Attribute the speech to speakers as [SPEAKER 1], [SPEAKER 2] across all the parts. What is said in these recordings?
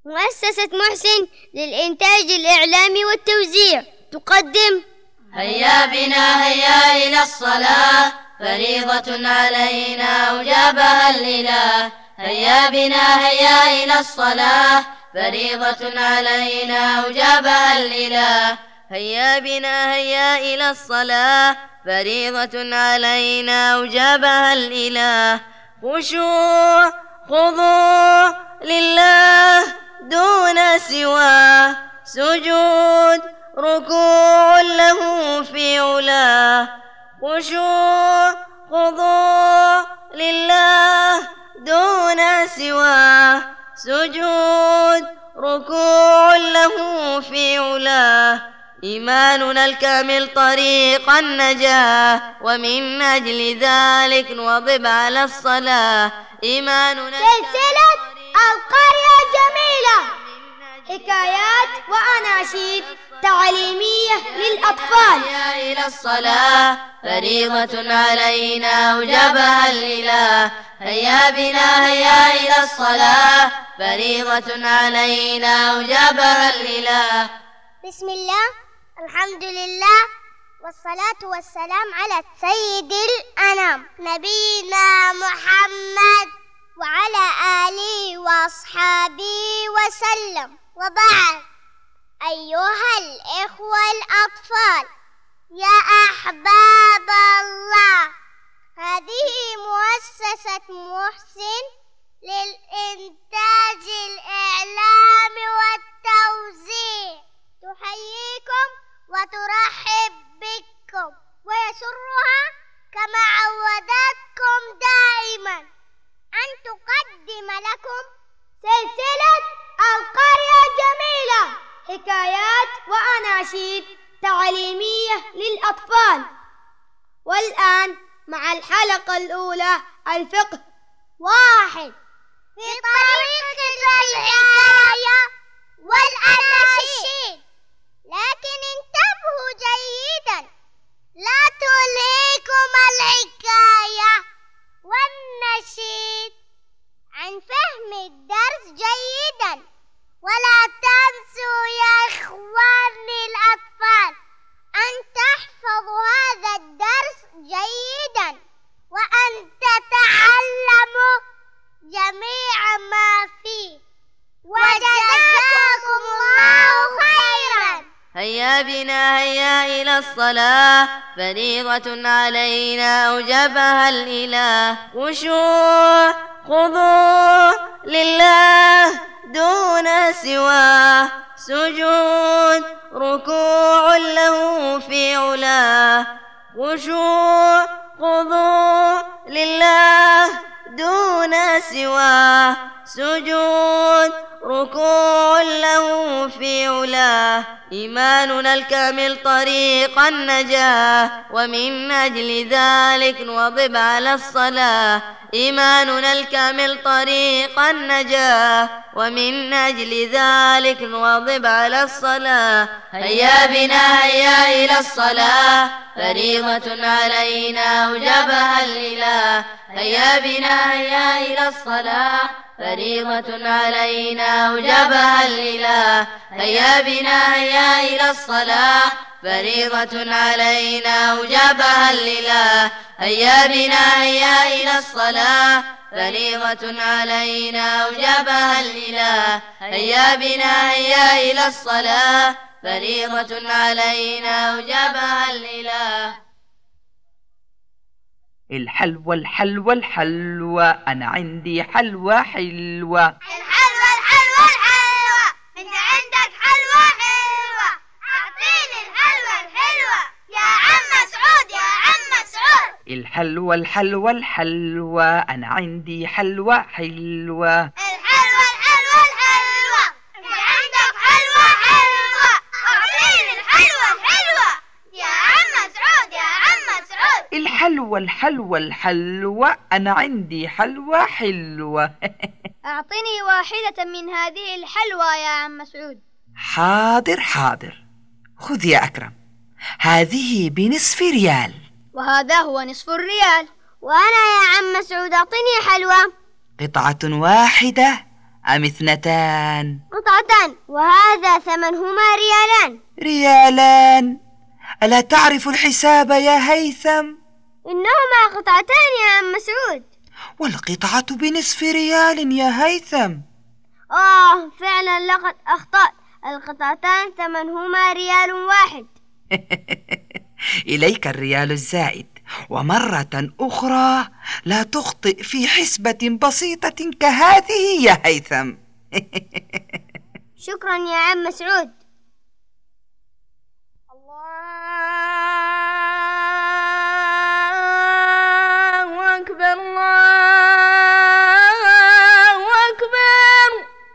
[SPEAKER 1] مؤسسة محسن للإنتاج الإعلامي والتوزيع تقدم
[SPEAKER 2] هيا بنا هيا إلى الصلاة، فريضة علينا أوجبها الإله. هيا بنا هيا إلى الصلاة، فريضة علينا أوجبها الإله. هيا بنا هيا إلى الصلاة، فريضة علينا أوجبها الإله. خشوع خضوع لله دون سواه، سجود ركوع له في علاه. خشوع خضوع لله دون سواه، سجود ركوع له في علاه. إيماننا الكامل طريق النجاة، ومن أجل ذلك نواظب على الصلاة. إيماننا
[SPEAKER 1] سلسلة القرية الجميلة، حكايات وأناشيد تعليمية للأطفال.
[SPEAKER 2] هيا إلى الصلاة، فريضة علينا أوجبها الإله. هيا بنا هيا إلى الصلاة، فريضة علينا أوجبها الإله.
[SPEAKER 1] بسم الله، الحمد لله، والصلاة والسلام على سيد الأنام نبينا محمد وعلى آله وأصحابه وسلم، وبعد. أيها الإخوة الأطفال يا أحباب الله، هذه مؤسسة محسن للإنتاج الإعلامي والتوزيع تحييكم وترحب بكم، ويسرها كما عودتكم دائما أن تقدم لكم سلسلة القرية الجميلة، حكايات وأناشيد تعليمية للأطفال. والآن مع الحلقة الأولى، الفقه. 1. في طريقة الحكاية والأناشيد، لكن انتبهوا جيدا، لا تلهيكم الحكاية والنشيد عن فهم الدرس جيدا. ولا تنسوا يا إخواني الأطفال أن تحفظوا هذا الدرس جيدا، وأن تتعلموا جميع ما فيه، وجزاكم الله خيرا.
[SPEAKER 2] هيا بنا هيا إلى الصلاة، فريضة علينا أوجبها الإله. خشوع خضوع لله دون سواه، سجود ركوع له في علاه. خشوع خضوع لله دون سواه، سجود ركوع له في علاه. إيماننا الكامل طريق النجاة، ومن أجل ذلك نواظب على الصلاة. إيماننا الكامل طريق النجاة، ومن أجل ذلك نواظب على الصلاة. هيا بنا هيا إلى الصلاة، فريضة علينا أوجبها الإله. هيا بنا هيا إلى الصلاة، فريضة علينا أوجبها الإله. هيا بنا هيا إلى الصلاة، فريضة علينا أوجبها الإله. هيا بنا هيا إلى الصلاة، فريضة علينا أوجبها الإله. هيا بنا هيا إلى الصلاة، فريضة علينا أوجبها الإله.
[SPEAKER 3] الحلوى الحلوى الحلوى، أنا عندي حلوى حلوة.
[SPEAKER 1] الحلوى الحلوى الحلوة، أنت عندك حلوى حلوة، أعطيني الحلوى الحلوة يا عم مسعود يا عم مسعود.
[SPEAKER 3] الحلوى الحلوى الحلوة، أنا عندي حلوى حلوة.
[SPEAKER 1] الحلوى الحلوى الحلوة، أنت عندك حلوى حلوة، أعطيني الحلوى الحلوة يا عم مسعود يا عم مسعود.
[SPEAKER 3] الحلوى الحلوى الحلوة، أنا عندي حلوى حلوة.
[SPEAKER 1] أعطني واحدة من هذه الحلوى يا عم مسعود.
[SPEAKER 3] حاضر حاضر، خذ يا أكرم، هذه بنصف ريال.
[SPEAKER 1] وهذا هو نصف الريال. وأنا يا عم مسعود أعطني حلوى.
[SPEAKER 3] قطعة واحدة أم 2؟
[SPEAKER 1] قطعتان وهذا ثمنهما ريالان.
[SPEAKER 3] ريالان؟ ألا تعرف الحساب يا هيثم؟
[SPEAKER 1] إنهما قطعتان يا عم مسعود.
[SPEAKER 3] والقطعة بنصف ريال يا هيثم.
[SPEAKER 1] فعلا لقد أخطأت، القطعتان ثمنهما ريال واحد.
[SPEAKER 3] إليك الريال الزائد، ومرة أخرى لا تخطئ في حسبة بسيطة كهذه يا هيثم.
[SPEAKER 1] شكرا يا عم مسعود.
[SPEAKER 2] الله أكبر، الله أكبر،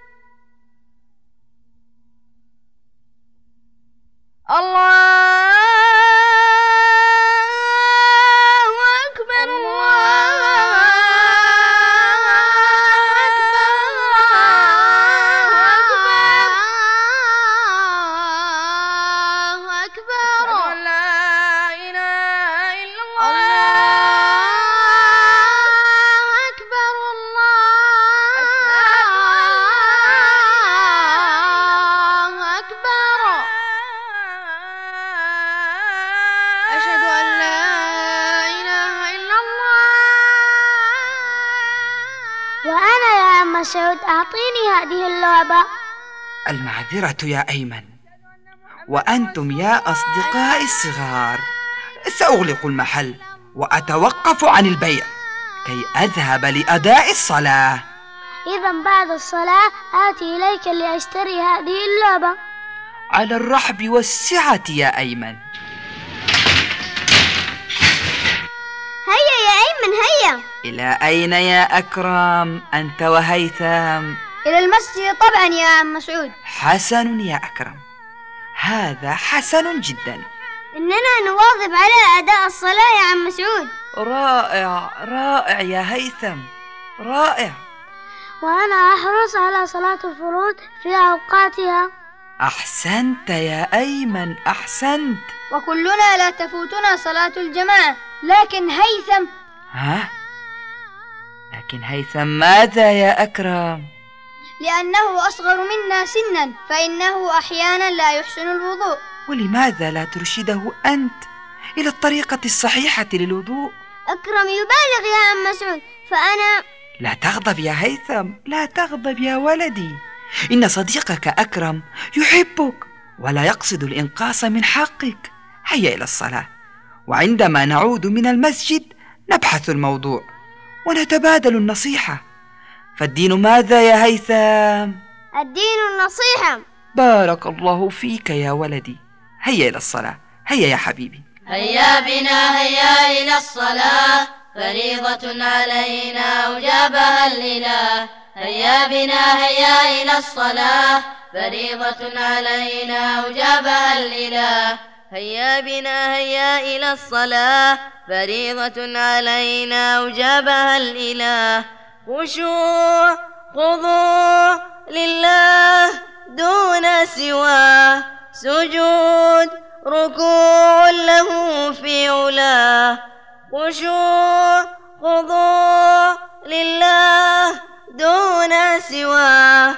[SPEAKER 2] الله
[SPEAKER 1] مسعود أعطيني هذه اللعبة.
[SPEAKER 3] المعذرة يا أيمن، وأنتم يا أصدقائي الصغار سأغلق المحل وأتوقف عن البيع كي أذهب لأداء الصلاة.
[SPEAKER 1] إذا بعد الصلاة آتي إليك لأشتري هذه اللعبة.
[SPEAKER 3] على الرحب والسعة يا أيمن.
[SPEAKER 1] هيا يا أيمن هيا.
[SPEAKER 3] إلى أين يا أكرم أنت وهيثم؟
[SPEAKER 1] إلى المسجد طبعا يا عم مسعود.
[SPEAKER 3] حسن يا أكرم، هذا حسن جدا.
[SPEAKER 1] إننا نواظب على أداء الصلاة يا عم مسعود.
[SPEAKER 3] رائع رائع يا هيثم، رائع.
[SPEAKER 1] وأنا أحرص على صلاة الفروض في أوقاتها.
[SPEAKER 3] أحسنت يا أيمن، أحسنت.
[SPEAKER 1] وكلنا لا تفوتنا صلاة الجماعة، لكن هيثم.
[SPEAKER 3] لكن هيثم ماذا يا أكرم؟
[SPEAKER 1] لأنه أصغر منا سنا، فإنه أحيانا لا يحسن الوضوء.
[SPEAKER 3] ولماذا لا ترشده أنت إلى الطريقة الصحيحة للوضوء؟
[SPEAKER 1] أكرم يبالغ يا عم مسعود، فأنا...
[SPEAKER 3] لا تغضب يا هيثم، لا تغضب يا ولدي. إن صديقك أكرم يحبك ولا يقصد الإنقاص من حقك. هيا إلى الصلاة، وعندما نعود من المسجد نبحث الموضوع ونتبادل النصيحة. فالدين ماذا يا هيثم؟
[SPEAKER 1] الدين النصيحة.
[SPEAKER 3] بارك الله فيك يا ولدي. هيا إلى الصلاة، هيا يا حبيبي.
[SPEAKER 2] هيا بنا هيا إلى الصلاة، فريضة علينا أوجبها الإله. هيا بنا هيا إلى الصلاة، فريضة علينا أوجبها الإله. هيا بنا هيا إلى الصلاة، فريضة علينا أوجبها الإله. خشوع خضوع لله دون سواه، سجود ركوع له في علاه. خشوع خضوع لله دون سواه،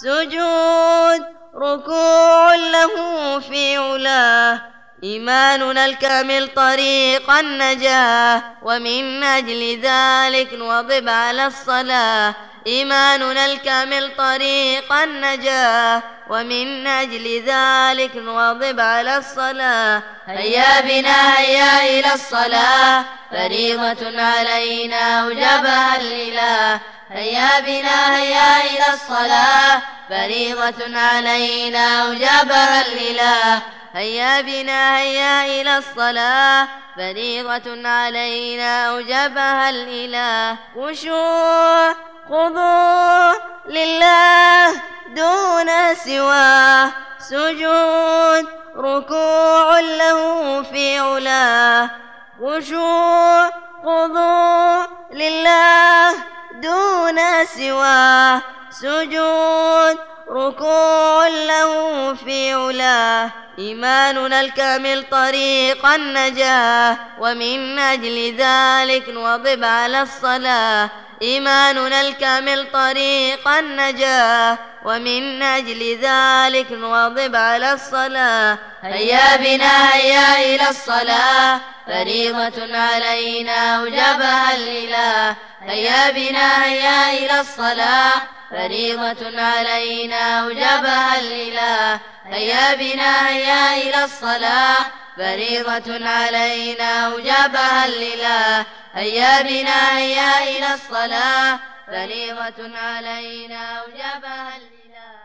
[SPEAKER 2] سجود ركوع له في علاه. إيماننا الكامل طريق النجاة، ومن أجل ذلك نواظب على الصلاة. إيماننا الكامل طريق النجاة، ومن أجل ذلك نواظب على الصلاة. هيا بنا هيا إلى الصلاة، فريضة علينا أوجبها الإله. هيا بنا هيا إلى الصلاة، فريضة علينا أوجبها الإله. هيا بنا هيا إلى الصلاة، فريضة علينا أوجبها الإله. خشوع خضوع لله دون سواه، سجود ركوع له في علاه. خشوع خضوع لله دون سواه، سجود ركوع له في علاه. إيماننا الكامل طريق النجاة، ومن أجل ذلك نواظب على الصلاة. إيماننا الكامل طريق النجاة، ومن أجل ذلك نواظب على الصلاة. هيا بنا هيا إلى الصلاة، فريضة علينا أوجبها الإله. هيا بنا هيا إلى الصلاة، فريضة علينا أوجبها الإله. هيا بنا هيا إلى الصلاة، فريضة علينا أوجبها الإله. هيا بنا هيا إلى الصلاة، فريضة علينا أوجبها الإله.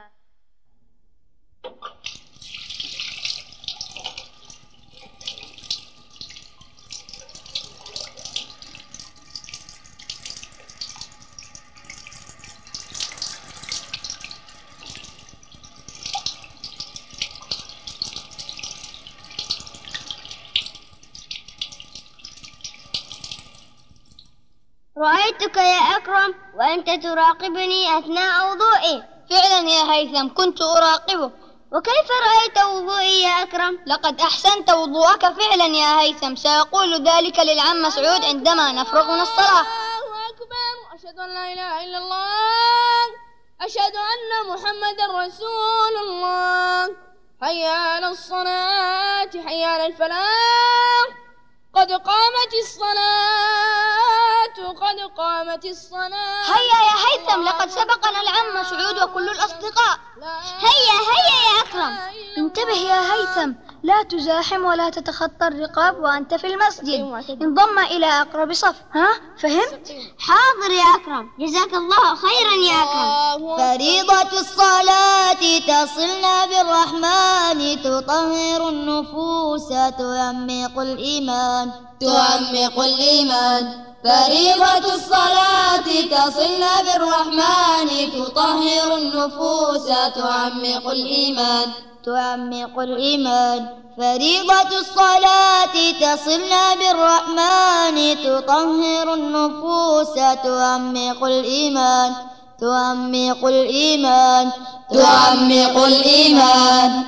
[SPEAKER 1] رأيتك يا أكرم وأنت تراقبني أثناء وضوئي.
[SPEAKER 4] فعلا يا هيثم كنت أراقبك.
[SPEAKER 1] وكيف رأيت وضوئي يا أكرم؟
[SPEAKER 4] لقد أحسنت وضوءك فعلا يا هيثم، سأقول ذلك للعم مسعود عندما نفرغ من الصلاة.
[SPEAKER 5] الله أكبر، أشهد أن لا إله إلا الله، أشهد أن محمدا رسول الله. هيا على الصلاة، هيا على الفلاح، قد قامت الصلاة، قد قامت الصلاة.
[SPEAKER 4] هيا يا هيثم، لقد سبقنا العم مسعود وكل الأصدقاء.
[SPEAKER 1] هيا هيا يا أكرم.
[SPEAKER 4] انتبه يا هيثم، لا تزاحم ولا تتخطى الرقاب وأنت في المسجد. انضم إلى أقرب صف. ها فهمت؟
[SPEAKER 1] حاضر يا أكرم، جزاك الله خيرا يا أكرم.
[SPEAKER 4] فريضة الصلاة تصلنا بالرحمن، تطهر النفوس تعمق الإيمان، تعمق الإيمان. فريضة الصلاة تصلنا بالرحمن، تطهر النفوس تعمق الإيمان، تعمق الإيمان. فريضة الصلاة تصلنا بالرحمن، تطهر النفوس تعمق الإيمان، تعمق الإيمان، تعمق الإيمان.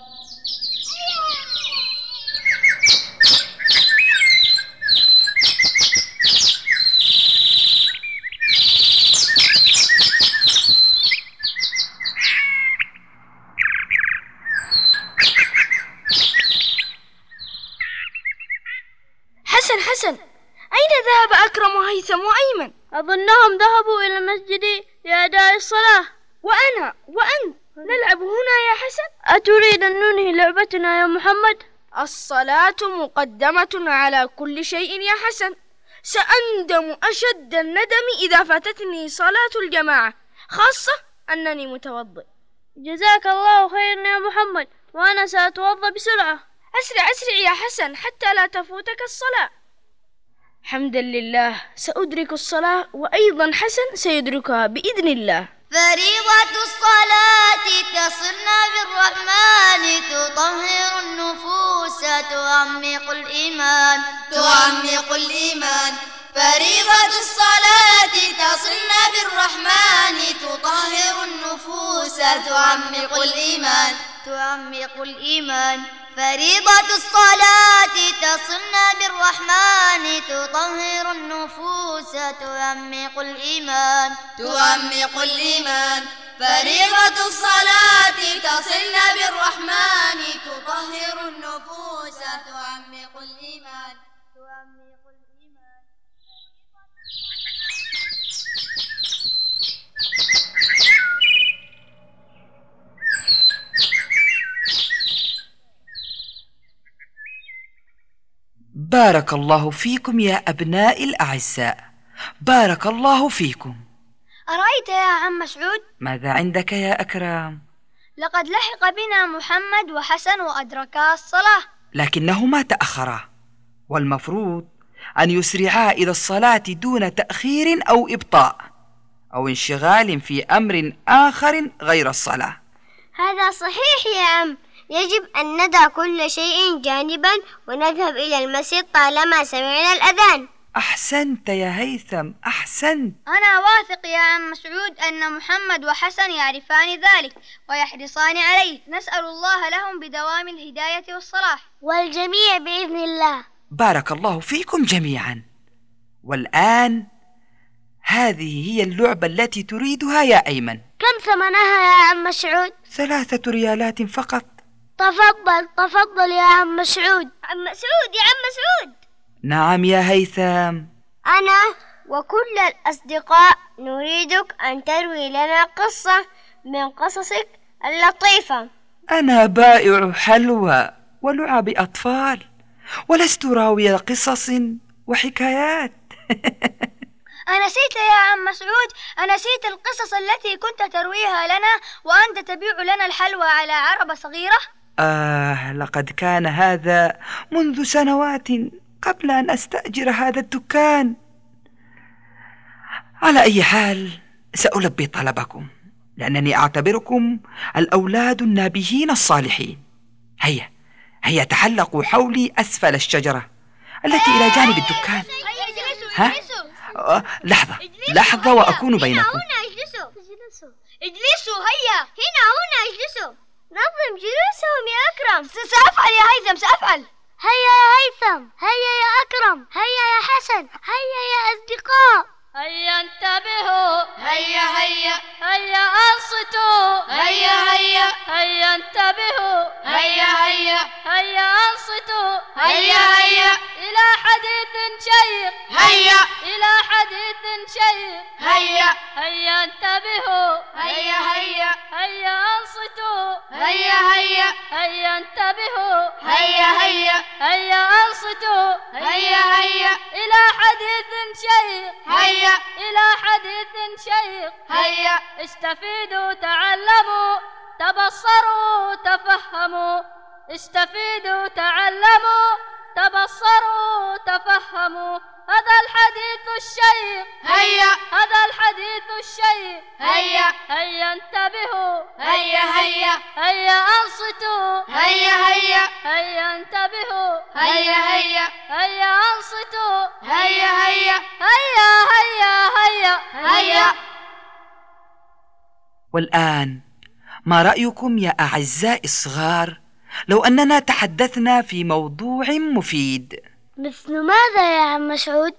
[SPEAKER 5] حسن، أين ذهب أكرم وهيثم وأيمن؟ أظنهم ذهبوا إلى المسجد لأداء الصلاة. وأنت نلعب هنا يا حسن؟ أتريد أن ننهي لعبتنا يا محمد؟ الصلاة مقدمة على كل شيء يا حسن. سأندم أشد الندم إذا فاتتني صلاة الجماعة، خاصة أنني متوضئ. جزاك الله خيرا يا محمد، وأنا سأتوضأ بسرعة. أسرع يا حسن حتى لا تفوتك الصلاة. حمدا لله، سأدرك الصلاة، وأيضا حسن سيدركها بإذن الله.
[SPEAKER 4] فريضة الصلاة تصلنا بالرحمن، تطهر النفوس تعمق الإيمان، تعمق الإيمان. فريضة الصلاة تصلنا بالرحمن، تطهر النفوس تعمق الإيمان، تعمق الإيمان. فريضة الصلاة تصلنا بالرحمن، تطهر النفوس تعمق الإيمان، تعمق الإيمان. فريضة الصلاة تصلنا بالرحمن، تطهر النفوس تعمق الإيمان، تعمق الإيمان.
[SPEAKER 3] بارك الله فيكم يا أبنائي الأعزاء، بارك الله فيكم.
[SPEAKER 4] أرأيت يا عم مسعود؟
[SPEAKER 3] ماذا عندك يا أكرم؟
[SPEAKER 4] لقد لحق بنا محمد وحسن وأدركا الصلاة،
[SPEAKER 3] لكنهما تأخرا، والمفروض أن يسرعا إلى الصلاة دون تأخير أو إبطاء أو انشغال في أمر آخر غير الصلاة.
[SPEAKER 1] هذا صحيح يا عم، يجب أن ندع كل شيء جانبا ونذهب إلى المسجد طالما سمعنا الأذان.
[SPEAKER 3] أحسنت يا هيثم، أحسنت.
[SPEAKER 4] أنا واثق يا عم مسعود أن محمد وحسن يعرفان ذلك ويحرصان عليه. نسأل الله لهم بدوام الهداية والصلاح،
[SPEAKER 1] والجميع بإذن الله.
[SPEAKER 3] بارك الله فيكم جميعا. والآن هذه هي اللعبة التي تريدها يا أيمن.
[SPEAKER 5] كم ثمنها يا عم مسعود؟
[SPEAKER 3] 3 ريالات فقط.
[SPEAKER 5] تفضل يا عم مسعود. عم مسعود يا عم مسعود.
[SPEAKER 3] نعم يا هيثم.
[SPEAKER 5] أنا وكل الأصدقاء نريدك أن تروي لنا قصة من قصصك اللطيفة.
[SPEAKER 3] أنا بائع حلوى ولعب أطفال، ولست راوي قصص وحكايات.
[SPEAKER 4] أنسيت يا عم مسعود؟ أنسيت القصص التي كنت ترويها لنا وأنت تبيع لنا الحلوى على عربة صغيرة؟
[SPEAKER 3] لقد كان هذا منذ سنوات قبل أن أستأجر هذا الدكان. على أي حال سألبي طلبكم، لأنني أعتبركم الأولاد النابهين الصالحين. هيا تحلقوا حولي أسفل الشجرة التي إلى جانب الدكان. ها؟ لحظة وأكون بينكم.
[SPEAKER 4] اجلسوا هيا.
[SPEAKER 5] هنا اجلسوا. نظم جلوسهم يا أكرم.
[SPEAKER 4] سأفعل يا هيثم، سأفعل.
[SPEAKER 5] هيا يا هيثم، هيا يا أكرم، هيا يا حسن، هيا يا أصدقاء.
[SPEAKER 2] هيا انتبهوا.
[SPEAKER 1] هيا هيا
[SPEAKER 2] هيا أنصتوا.
[SPEAKER 1] هيا هيا
[SPEAKER 2] هيا انتبهوا.
[SPEAKER 1] هيا هيا
[SPEAKER 2] هيا أنصتوا.
[SPEAKER 1] هيا هيا
[SPEAKER 2] إلى حديث شيق.
[SPEAKER 1] هيا
[SPEAKER 2] إلى حديث شيق.
[SPEAKER 1] هيا
[SPEAKER 2] هيا انتبهوا.
[SPEAKER 1] هيا هيا
[SPEAKER 2] هيا أنصتوا.
[SPEAKER 1] هيا هيا
[SPEAKER 2] هيا انتبهوا.
[SPEAKER 1] هيا هيا
[SPEAKER 2] هيا أنصتوا.
[SPEAKER 1] هيا هيا
[SPEAKER 2] إلى حديث شيق.
[SPEAKER 1] هيا
[SPEAKER 2] إلى حديث شيق.
[SPEAKER 1] هيا
[SPEAKER 2] استفيدوا، تعلموا، تبصروا، تفهموا. استفيدوا، تعلموا، تبصروا، تفهموا. هذا الحديث الشيق.
[SPEAKER 1] هيا
[SPEAKER 2] هذا الحديث الشيق.
[SPEAKER 1] هيا
[SPEAKER 2] هيا انتبهوا.
[SPEAKER 1] هيا هيا
[SPEAKER 2] هيا أنصتوا.
[SPEAKER 1] هيا هيا
[SPEAKER 2] هيا انتبهوا.
[SPEAKER 1] هيا هيا
[SPEAKER 2] هيا أنصتوا.
[SPEAKER 1] هيا هيا
[SPEAKER 2] هيا هيا هيا
[SPEAKER 1] هيا.
[SPEAKER 3] والآن ما رأيكم يا أعزائي الصغار لو أننا تحدثنا في موضوع مفيد؟
[SPEAKER 5] مثل ماذا يا عم مسعود؟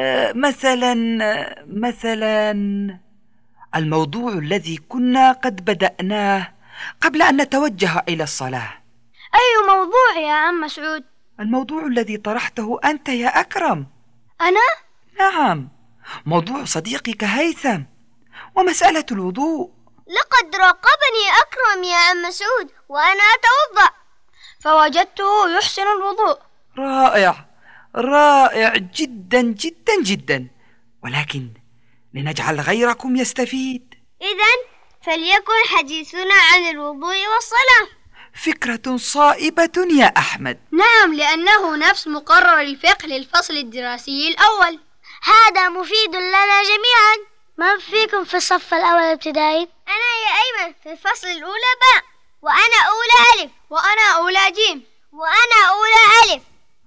[SPEAKER 3] مثلا الموضوع الذي كنا قد بدأناه قبل أن نتوجه إلى الصلاة.
[SPEAKER 4] أي موضوع يا عم مسعود؟
[SPEAKER 3] الموضوع الذي طرحته أنت يا أكرم.
[SPEAKER 4] أنا؟
[SPEAKER 3] نعم، موضوع صديقك هيثم ومسألة الوضوء.
[SPEAKER 5] لقد راقبني أكرم يا عم مسعود وأنا أتوضأ
[SPEAKER 4] فوجدته يحسن الوضوء.
[SPEAKER 3] رائع جدا جدا جدا، ولكن لنجعل غيركم يستفيد.
[SPEAKER 5] إذن فليكن حديثنا عن الوضوء والصلاة.
[SPEAKER 3] فكرة صائبة يا أحمد.
[SPEAKER 4] نعم، لأنه نفس مقرر الفقه للفصل الدراسي الأول.
[SPEAKER 5] هذا مفيد لنا جميعا. من فيكم في الصف الأول ابتدائي؟ أنا يا أيمن في الفصل الأولى باء، وأنا أولى ألف،
[SPEAKER 4] وأنا أولى جيم،
[SPEAKER 5] وأنا أولى ألف.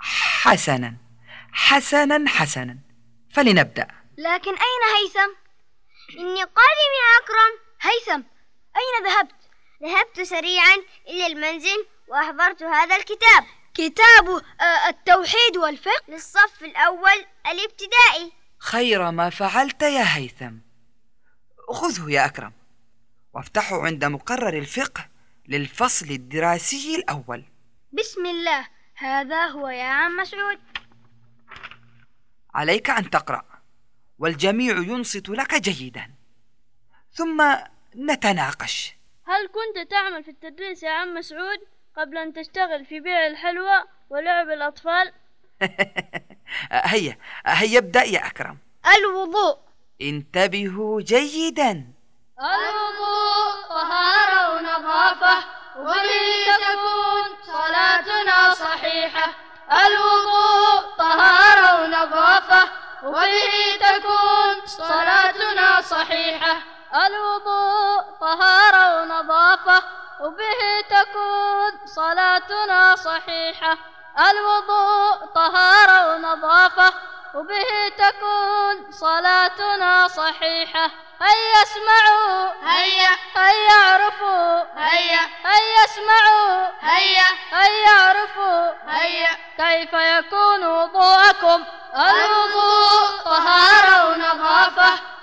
[SPEAKER 3] حسنا، فلنبدأ.
[SPEAKER 4] لكن أين هيثم؟
[SPEAKER 5] إني قادم يا أكرم.
[SPEAKER 4] هيثم، أين ذهبت؟
[SPEAKER 5] ذهبت سريعا إلى المنزل وأحضرت هذا الكتاب،
[SPEAKER 4] كتاب التوحيد والفقه
[SPEAKER 5] للصف الأول الابتدائي.
[SPEAKER 3] خير ما فعلت يا هيثم. خذه يا أكرم وافتحه عند مقرر الفقه للفصل الدراسي الأول.
[SPEAKER 4] بسم الله. هذا هو يا عم مسعود.
[SPEAKER 3] عليك أن تقرأ والجميع ينصت لك جيدا، ثم نتناقش.
[SPEAKER 5] هل كنت تعمل في التدريس يا عم مسعود قبل أن تشتغل في بيع الحلوى ولعب الأطفال؟
[SPEAKER 3] هيا ابدأ يا أكرم.
[SPEAKER 4] الوضوء.
[SPEAKER 3] انتبهوا جيدا.
[SPEAKER 2] الوضوء طهارة ونظافة، وبه تكون صلاتنا صحيحة. الوضوء طهارة ونظافة، وبه تكون صلاتنا صحيحة. الوضوء طهارة ونظافة، وبه تكون صلاتنا صحيحة. الوضوء طهارة ونظافة، وبه تكون صلاتنا صحيحة. هيا اسمعوا.
[SPEAKER 1] هيا
[SPEAKER 2] هيا اعرفوا.
[SPEAKER 1] هيا
[SPEAKER 2] هيا اسمعوا.
[SPEAKER 1] هيا
[SPEAKER 2] هيا اعرفوا.
[SPEAKER 1] هيا
[SPEAKER 2] كيف يكون وضوءكم. الوضوء طهارة ونظافة،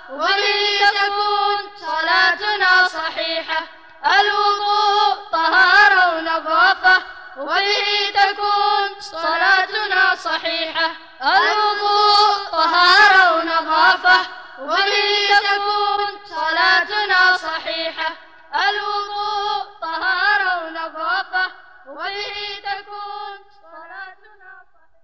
[SPEAKER 2] وبه تكون صلاتنا صحيحة. الوضوء طهارة ونظافة، وبه تكون صلاتنا صحيحة. الوضوء طهارة ونظافة، وبه تكون صلاتنا صحيحة.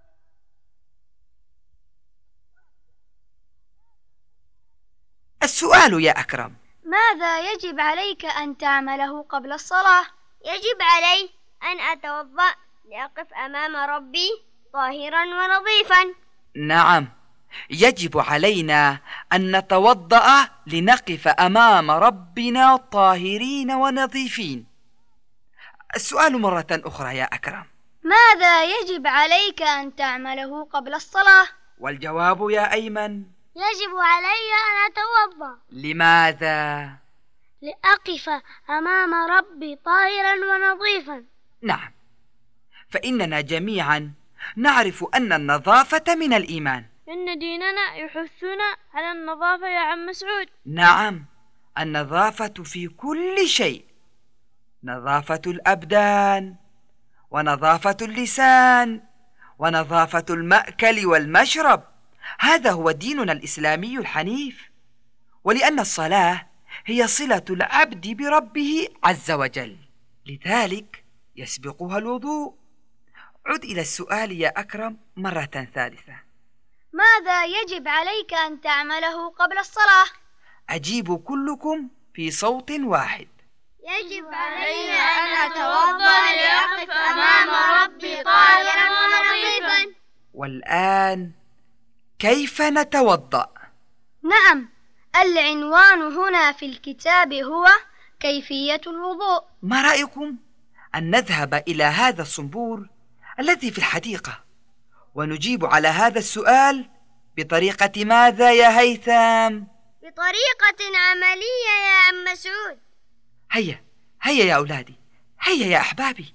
[SPEAKER 3] السؤال يا أكرم:
[SPEAKER 4] ماذا يجب عليك أن تعمله قبل الصلاة؟
[SPEAKER 1] يجب علي أن أتوضأ لأقف أمام ربي طاهرا ونظيفا.
[SPEAKER 3] نعم، يجب علينا أن نتوضأ لنقف أمام ربنا طاهرين ونظيفين. السؤال مرة أخرى يا أكرم:
[SPEAKER 4] ماذا يجب عليك أن تعمله قبل الصلاة؟
[SPEAKER 3] والجواب يا أيمن:
[SPEAKER 1] يجب علي أن أتوضأ
[SPEAKER 3] لماذا؟
[SPEAKER 1] لأقف أمام ربي طاهرا ونظيفا.
[SPEAKER 3] نعم، فإننا جميعا نعرف أن النظافة من الإيمان.
[SPEAKER 5] إن ديننا يحثنا على النظافة يا عم مسعود.
[SPEAKER 3] نعم، النظافة في كل شيء، نظافة الأبدان، ونظافة اللسان، ونظافة المأكل والمشرب. هذا هو ديننا الإسلامي الحنيف. ولأن الصلاة هي صلة العبد بربه عز وجل، لذلك يسبقها الوضوء. عد إلى السؤال يا أكرم مرة ثالثة:
[SPEAKER 4] ماذا يجب عليك أن تعمله قبل الصلاة؟
[SPEAKER 3] أجيب كلكم في صوت واحد:
[SPEAKER 1] يجب علي أن أتوضأ لأقف أمام ربي طاهرا ونظيفا.
[SPEAKER 3] والآن كيف نتوضأ؟
[SPEAKER 4] نعم، العنوان هنا في الكتاب هو كيفية الوضوء.
[SPEAKER 3] ما رأيكم أن نذهب إلى هذا الصنبور الذي في الحديقة ونجيب على هذا السؤال بطريقة ماذا يا هيثم؟
[SPEAKER 1] بطريقة عملية يا عم مسعود.
[SPEAKER 3] هيا هيا يا أولادي، هيا يا أحبابي.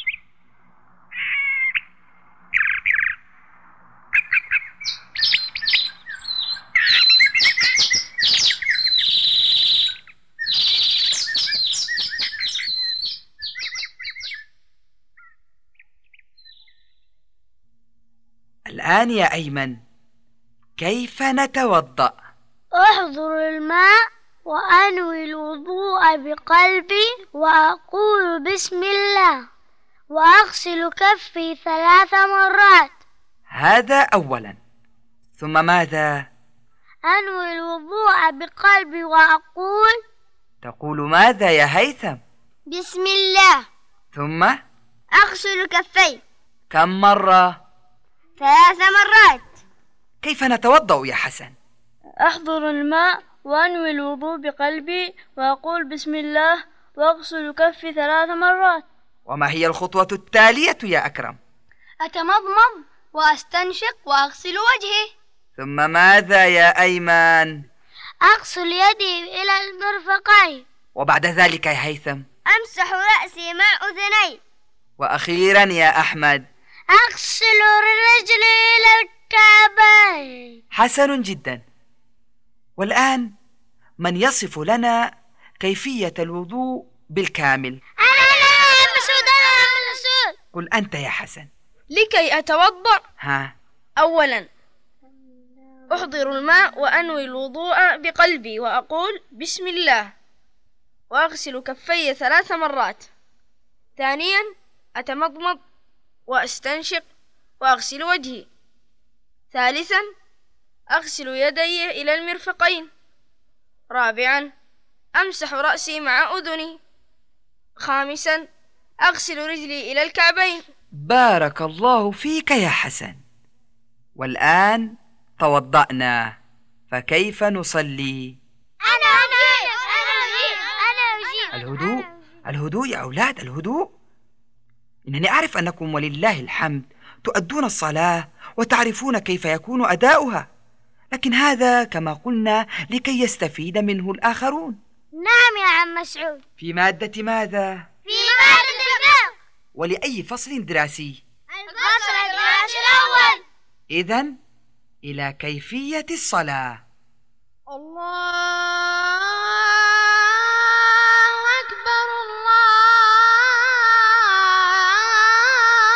[SPEAKER 3] الآن يا أيمن، كيف نتوضأ؟
[SPEAKER 1] أحضر الماء وأنوي الوضوء بقلبي وأقول بسم الله وأغسل كفي 3 مرات.
[SPEAKER 3] هذا أولا، ثم ماذا؟
[SPEAKER 1] أنوي الوضوء بقلبي وأقول
[SPEAKER 3] تقول ماذا يا هيثم؟
[SPEAKER 1] بسم الله.
[SPEAKER 3] ثم
[SPEAKER 1] أغسل كفي
[SPEAKER 3] كم مرة؟
[SPEAKER 1] 3 مرات.
[SPEAKER 3] كيف نتوضأ يا حسن؟
[SPEAKER 5] أحضر الماء وأنوي الوضوء بقلبي وأقول بسم الله وأغسل كفي 3 مرات.
[SPEAKER 3] وما هي الخطوة التالية يا أكرم؟
[SPEAKER 4] أتمضمض وأستنشق وأغسل وجهي.
[SPEAKER 3] ثم ماذا يا أيمن؟
[SPEAKER 1] أغسل يدي إلى المرفقين.
[SPEAKER 3] وبعد ذلك يا هيثم؟
[SPEAKER 1] أمسح رأسي مع أذني.
[SPEAKER 3] وأخيرا يا أحمد؟
[SPEAKER 1] أغسل رجلي إلى الكعبين.
[SPEAKER 3] حسن جدا. والآن من يصف لنا كيفية الوضوء بالكامل؟
[SPEAKER 1] أنا يا مسعود، أنا يا مسعود.
[SPEAKER 3] قل أنت يا حسن.
[SPEAKER 5] لكي أتوضأ،
[SPEAKER 3] ها؟
[SPEAKER 5] أولا أحضر الماء وأنوي الوضوء بقلبي وأقول بسم الله وأغسل كفي 3 مرات. ثانيا أتمضمض وأستنشق وأغسل وجهي. ثالثا أغسل يدي إلى المرفقين. رابعا أمسح رأسي مع أذني. خامسا أغسل رجلي إلى الكعبين.
[SPEAKER 3] بارك الله فيك يا حسن. والآن توضأنا، فكيف نصلي؟
[SPEAKER 1] أنا أجيب.
[SPEAKER 3] الهدوء، الهدوء يا أولاد، الهدوء. إنني أعرف أنكم ولله الحمد تؤدون الصلاة وتعرفون كيف يكون أداؤها، لكن هذا كما قلنا لكي يستفيد منه الآخرون.
[SPEAKER 1] نعم يا عم مسعود.
[SPEAKER 3] في مادة ماذا؟
[SPEAKER 1] في مادة الفقه.
[SPEAKER 3] ولأي فصل دراسي؟
[SPEAKER 1] الفصل الدراسي الأول.
[SPEAKER 3] إذن إلى كيفية الصلاة.
[SPEAKER 1] الله أكبر،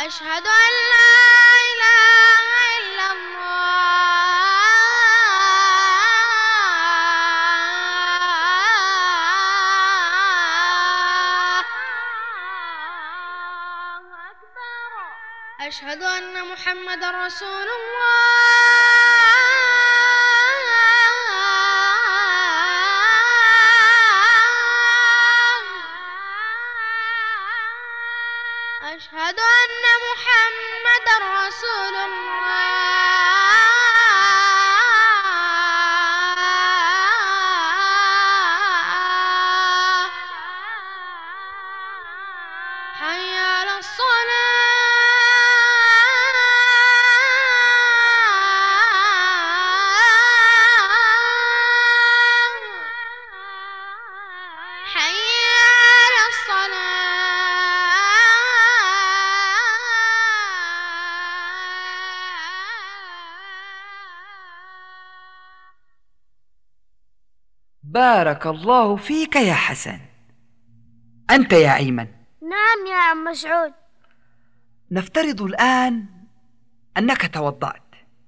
[SPEAKER 5] أشهد أن لا إله إلا الله. أشهد أن محمد رسول الله. أشهد أن محمد رسول الله. حي على الصلاة. حي على
[SPEAKER 3] بارك الله فيك يا حسن. أنت يا أيمن.
[SPEAKER 5] نعم يا عم مسعود.
[SPEAKER 3] نفترض الآن أنك توضأت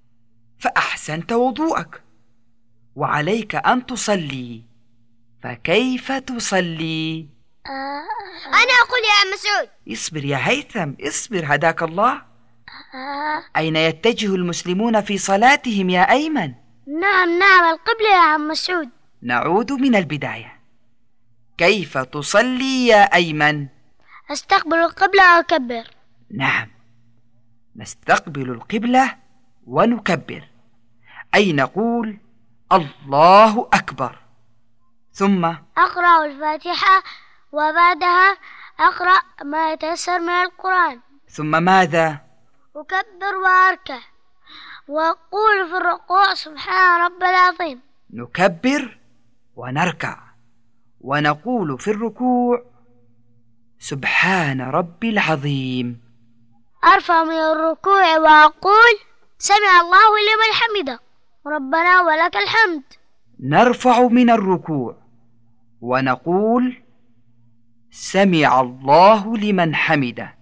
[SPEAKER 3] فأحسنت وضوءك وعليك أن تصلي، فكيف تصلي؟
[SPEAKER 4] أنا أقول يا عم مسعود.
[SPEAKER 3] اصبر يا هيثم، اصبر هداك الله. أين يتجه المسلمون في صلاتهم يا أيمن؟
[SPEAKER 5] نعم القبلة يا عم مسعود.
[SPEAKER 3] نعود من البداية. كيف تصلي يا أيمن؟
[SPEAKER 5] أستقبل القبلة وأكبر.
[SPEAKER 3] نعم، نستقبل القبلة ونكبر، أي نقول الله أكبر، ثم
[SPEAKER 5] أقرأ الفاتحة وبعدها أقرأ ما يتيسر من القرآن.
[SPEAKER 3] ثم ماذا؟
[SPEAKER 5] أكبر وأركع وأقول في الركوع سبحان رب العظيم.
[SPEAKER 3] نكبر ونركع ونقول في الركوع سبحان ربي العظيم.
[SPEAKER 5] أرفع من الركوع وأقول سمع الله لمن حمده ربنا ولك الحمد.
[SPEAKER 3] نرفع من الركوع ونقول سمع الله لمن حمده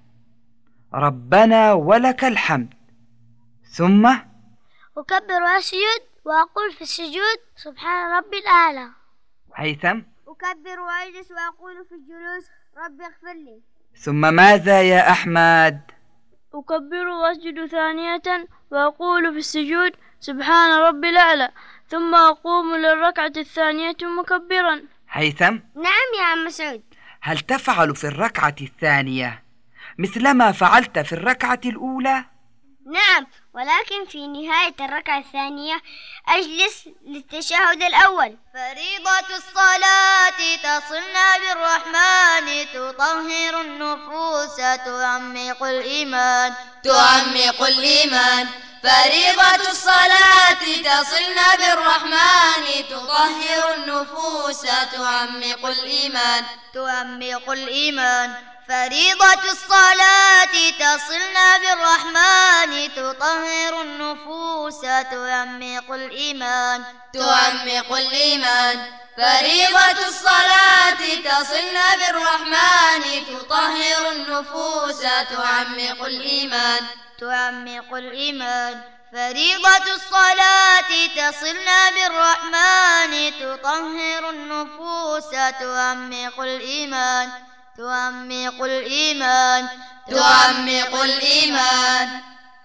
[SPEAKER 3] ربنا ولك الحمد، ثم
[SPEAKER 5] أكبر وأسجد وأقول في السجود سبحان ربي الأعلى.
[SPEAKER 3] هيثم؟
[SPEAKER 4] أكبر وأجلس وأقول في الجلوس رب اغفر لي.
[SPEAKER 3] ثم ماذا يا أحمد؟
[SPEAKER 2] أكبر وأسجد ثانية وأقول في السجود سبحان ربي الأعلى، ثم أقوم للركعة الثانية مكبرا.
[SPEAKER 3] هيثم؟
[SPEAKER 4] نعم يا عم مسعود.
[SPEAKER 3] هل تفعل في الركعة الثانية مثلما فعلت في الركعة الأولى؟
[SPEAKER 4] نعم، ولكن في نهاية الركعة الثانية أجلس للتشهد الأول. فريضة الصلاة تصلنا بالرحمن، تطهر النفوس تعمق الإيمان.
[SPEAKER 1] تعمق الإيمان. فريضة الصلاة تصلنا بالرحمن، تطهر النفوس تعمق الإيمان.
[SPEAKER 4] تعمق الإيمان. فريضة الصلاة تصلنا بالرحمن، تطهر النفوس تعمق الإيمان.
[SPEAKER 1] تعمق الإيمان. فريضة الصلاة تصلنا بالرحمن، تطهر النفوس تعمق الإيمان.
[SPEAKER 4] تعمق الإيمان. فريضة الصلاة تصلنا بالرحمن، تطهر النفوس تعمق الإيمان. تعمق الإيمان.
[SPEAKER 1] تعمق الإيمان.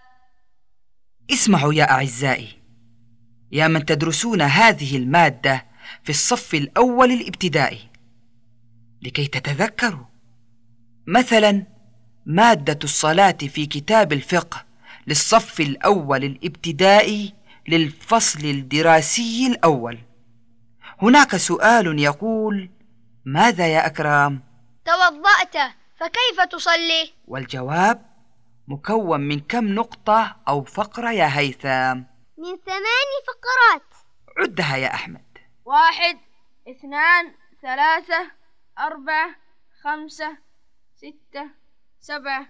[SPEAKER 3] اسمعوا يا أعزائي، يا من تدرسون هذه المادة في الصف الأول الابتدائي، لكي تتذكروا مثلا مادة الصلاة في كتاب الفقه للصف الأول الابتدائي للفصل الدراسي الأول. هناك سؤال يقول: ماذا يا أكرم؟
[SPEAKER 4] توضأت، فكيف تصلي؟
[SPEAKER 3] والجواب مكون من كم نقطة أو فقرة يا هيثم؟
[SPEAKER 4] من 8 فقرات.
[SPEAKER 3] عدها يا أحمد.
[SPEAKER 2] 1 2 3 4 5 6 7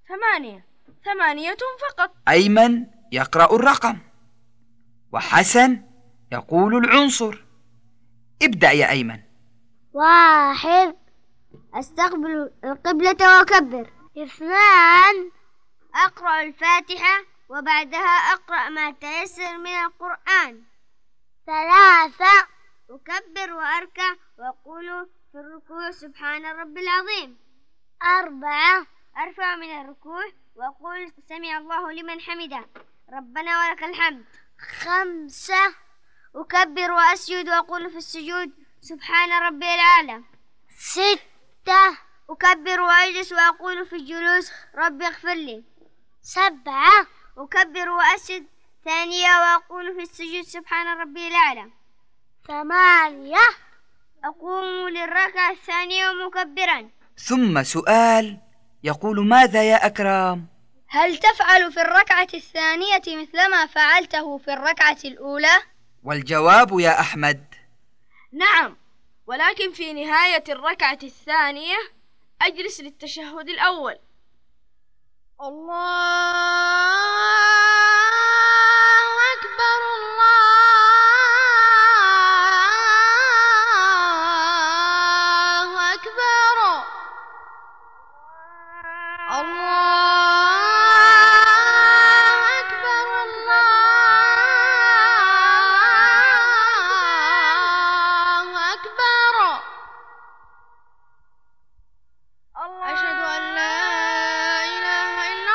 [SPEAKER 2] 8 فقط.
[SPEAKER 3] أيمن يقرأ الرقم وحسن يقول العنصر. ابدأ يا أيمن.
[SPEAKER 5] 1 أستقبل القبلة وأكبر. 2
[SPEAKER 4] أقرأ الفاتحة وبعدها أقرأ ما تيسر من القرآن.
[SPEAKER 1] 3
[SPEAKER 4] أكبر وأركع وأقول في الركوع سبحان ربي العظيم.
[SPEAKER 1] 4
[SPEAKER 4] أرفع من الركوع وأقول سمع الله لمن حمده ربنا ولك الحمد.
[SPEAKER 1] 5
[SPEAKER 4] أكبر وأسجد وأقول في السجود سبحان ربي الأعلى.
[SPEAKER 1] 6
[SPEAKER 4] أكبر وأجلس وأقول في الجلوس ربي اغفر لي.
[SPEAKER 1] 7
[SPEAKER 4] أكبر وأسجد ثانية وأقول في السجود سبحان ربي الأعلى.
[SPEAKER 1] 8
[SPEAKER 4] أقوم للركعة الثانية مكبرا.
[SPEAKER 3] ثم سؤال يقول: ماذا يا أكرم؟
[SPEAKER 4] هل تفعل في الركعة الثانية مثلما فعلته في الركعة الأولى؟
[SPEAKER 3] والجواب يا أحمد:
[SPEAKER 5] نعم، ولكن في نهاية الركعة الثانية أجلس للتشهد الأول. الله أكبر الله أكبر الله أكبر الله أكبر. أشهد أن لا إله إلا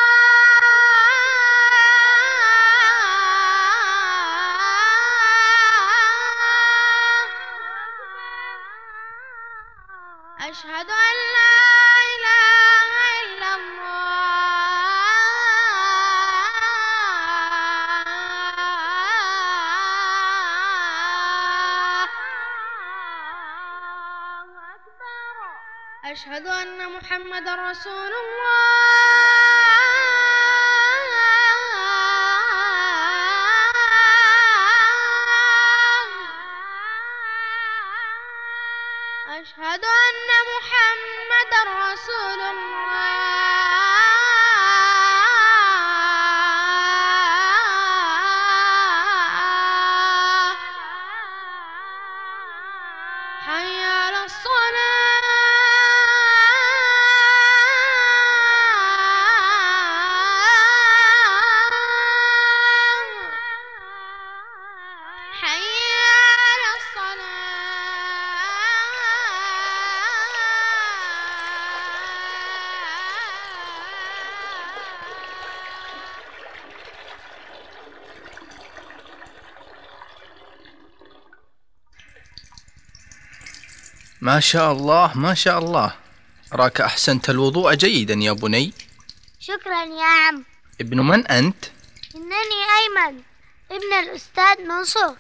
[SPEAKER 5] الله. أشهد أن لا إله إلا الله أكبر. أشهد أن محمدا رسول الله. أشهد أن محمدا رسول الله. حي على الصلاة. حي على
[SPEAKER 6] ما شاء الله ما شاء الله، أراك أحسنت الوضوء جيدا يا بني.
[SPEAKER 1] شكرا يا عم.
[SPEAKER 6] ابن من أنت؟
[SPEAKER 1] إنني أيمن ابن الأستاذ منصور.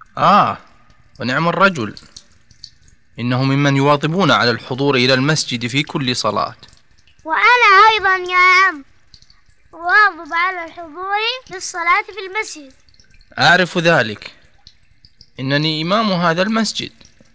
[SPEAKER 6] ونعم الرجل، إنه ممن يواظبون على الحضور إلى المسجد في كل صلاة.
[SPEAKER 1] وأنا أيضا يا عم أواظب على الحضور للصلاة في المسجد.
[SPEAKER 6] أعرف ذلك، إنني إمام هذا المسجد،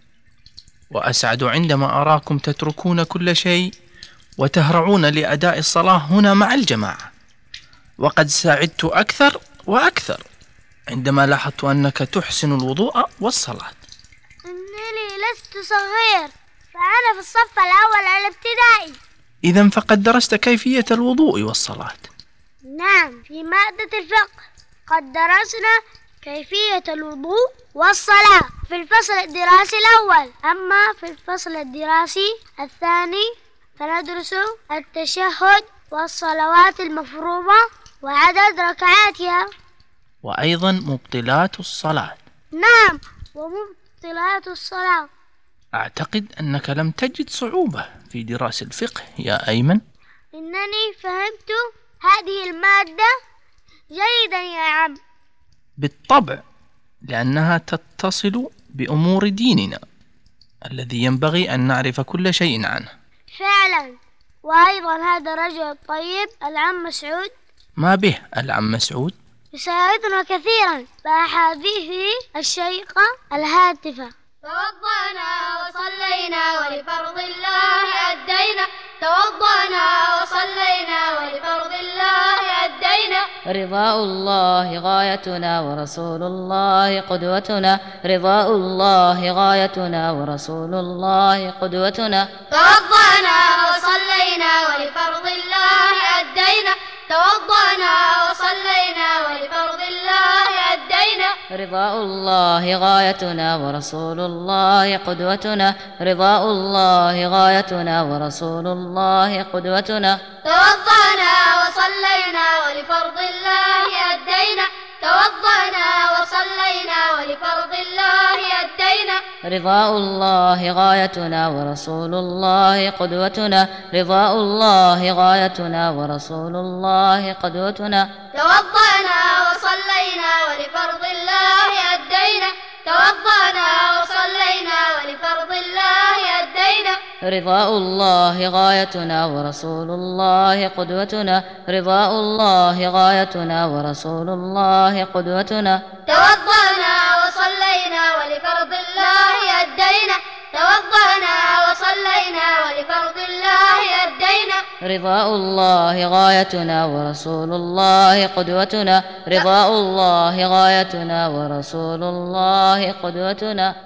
[SPEAKER 6] وأسعد عندما أراكم تتركون كل شيء وتهرعون لأداء الصلاة هنا مع الجماعة. وقد سعدت أكثر وأكثر عندما لاحظت أنك تحسن الوضوء والصلاة.
[SPEAKER 1] إنني لست صغير، فأنا في الصف الأول الابتدائي.
[SPEAKER 6] إذن فقد درست كيفية الوضوء والصلاة.
[SPEAKER 1] نعم، في مادة الفقه قد درسنا كيفية الوضوء والصلاة في الفصل الدراسي الأول. أما في الفصل الدراسي الثاني فندرس التشهد والصلوات المفروضة وعدد ركعاتها،
[SPEAKER 6] وأيضا مبطلات الصلاة.
[SPEAKER 1] نعم، ومبطلات الصلاة.
[SPEAKER 6] أعتقد أنك لم تجد صعوبة في دراسة الفقه يا أيمن.
[SPEAKER 1] إنني فهمت هذه المادة جيدا يا عم.
[SPEAKER 6] بالطبع، لأنها تتصل بأمور ديننا الذي ينبغي أن نعرف كل شيء عنه.
[SPEAKER 1] فعلا. وأيضا هذا الرجل الطيب العم مسعود.
[SPEAKER 6] ما به العم مسعود؟
[SPEAKER 1] يساعدنا كثيرا بأحاديثه الشيقة الهادفة.
[SPEAKER 4] توضأنا وصلينا ولفرض الله أدينا. توضأنا وصلينا ولفرض الله أدينا.
[SPEAKER 7] رضاء الله غايتنا ورسول الله قدوتنا. رضاء الله غايتنا ورسول الله قدوتنا.
[SPEAKER 4] توضأنا وصلينا ولفرض الله أدينا.
[SPEAKER 1] توضأنا وصلينا ولفرض الله أدينا.
[SPEAKER 7] رضاء الله غايتنا ورسول الله قدوتنا. رضاء الله غايتنا ورسول الله قدوتنا.
[SPEAKER 1] توضأنا وصلينا ولفرض الله أدينا. توضأنا وصلينا ولفرض الله أدينا.
[SPEAKER 7] رضاء الله غايتنا ورسول الله قدوتنا. رضاء الله غايتنا ورسول الله قدوتنا.
[SPEAKER 1] توضأنا وصلينا ولفرض الله أدينا. توضأنا وصلينا ولفرض الله أدينا.
[SPEAKER 7] رضاء الله غايتنا ورسول الله قدوتنا. رضاء الله غايتنا ورسول الله قدوتنا.
[SPEAKER 1] توضأنا وصلينا ولفرض الله أدينا. توضأنا وصلينا ولفرض الله أدينا.
[SPEAKER 7] رضاء الله غايتنا ورسول الله قدوتنا. رضاء الله غايتنا ورسول الله قدوتنا.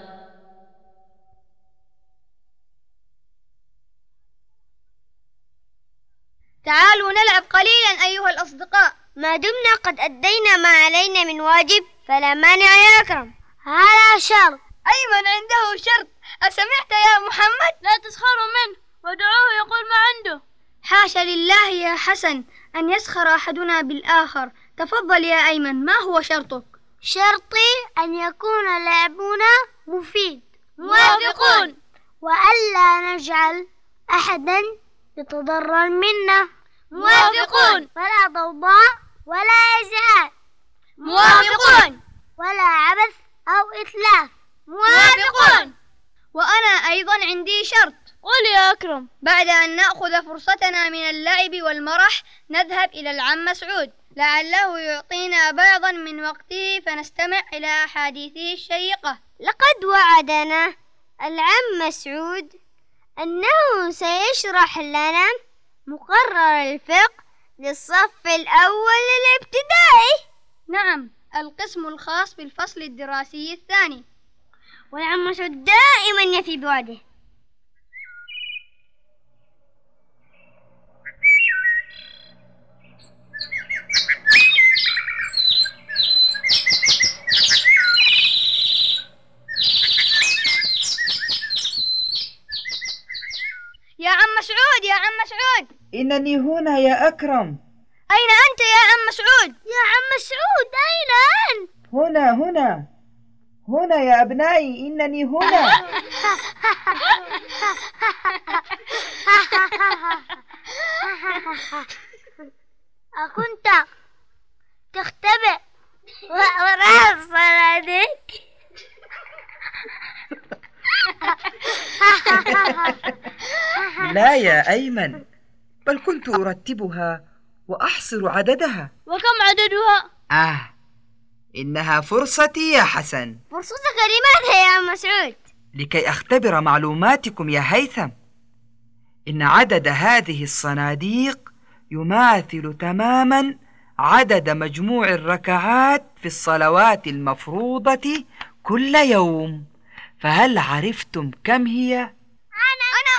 [SPEAKER 4] تعالوا نلعب قليلا أيها الأصدقاء.
[SPEAKER 5] ما دمنا قد أدينا ما علينا من واجب فلا مانع يا أكرم. هذا شرط.
[SPEAKER 4] أيمن عنده شرط، أسمعت يا محمد؟
[SPEAKER 2] لا تسخروا منه ودعوه يقول ما عنده.
[SPEAKER 4] حاشا لله يا حسن أن يسخر أحدنا بالآخر. تفضل يا أيمن، ما هو شرطك؟
[SPEAKER 5] شرطي أن يكون لعبنا مفيد.
[SPEAKER 2] موافقون.
[SPEAKER 5] وألا نجعل أحدا يتضرر منا.
[SPEAKER 2] موافقون.
[SPEAKER 5] ولا ضوضاء ولا إزعاج.
[SPEAKER 2] موافقون.
[SPEAKER 5] ولا عبث أو إتلاف.
[SPEAKER 2] موافقون.
[SPEAKER 4] وأنا أيضا عندي شرط.
[SPEAKER 2] قل يا أكرم.
[SPEAKER 4] بعد أن نأخذ فرصتنا من اللعب والمرح نذهب إلى العم مسعود لعله يعطينا بعضا من وقته فنستمع إلى أحاديثه الشيقة.
[SPEAKER 5] لقد وعدنا العم مسعود أنه سيشرح لنا مقرر الفقه للصف الأول الابتدائي.
[SPEAKER 4] نعم، القسم الخاص بالفصل الدراسي الثاني.
[SPEAKER 5] والعم مسعود دائما يفي بوعده.
[SPEAKER 4] يا عم مسعود، يا عم مسعود.
[SPEAKER 3] إنني هنا يا أكرم.
[SPEAKER 4] أين أنت يا عم مسعود؟
[SPEAKER 5] يا عم مسعود أين أنت؟
[SPEAKER 3] هنا يا أبنائي، إنني هنا.
[SPEAKER 5] أكنت تختبئ وراء صناديق؟
[SPEAKER 3] لا يا أيمن، بل كنت أرتبها وأحصر عددها.
[SPEAKER 2] وكم عددها؟
[SPEAKER 3] إنها فرصتي يا حسن.
[SPEAKER 5] فرصتك لماذا يا عم مسعود؟
[SPEAKER 3] لكي أختبر معلوماتكم يا هيثم. إن عدد هذه الصناديق يماثل تماما عدد مجموع الركعات في الصلوات المفروضة كل يوم، فهل عرفتم كم هي؟
[SPEAKER 5] أنا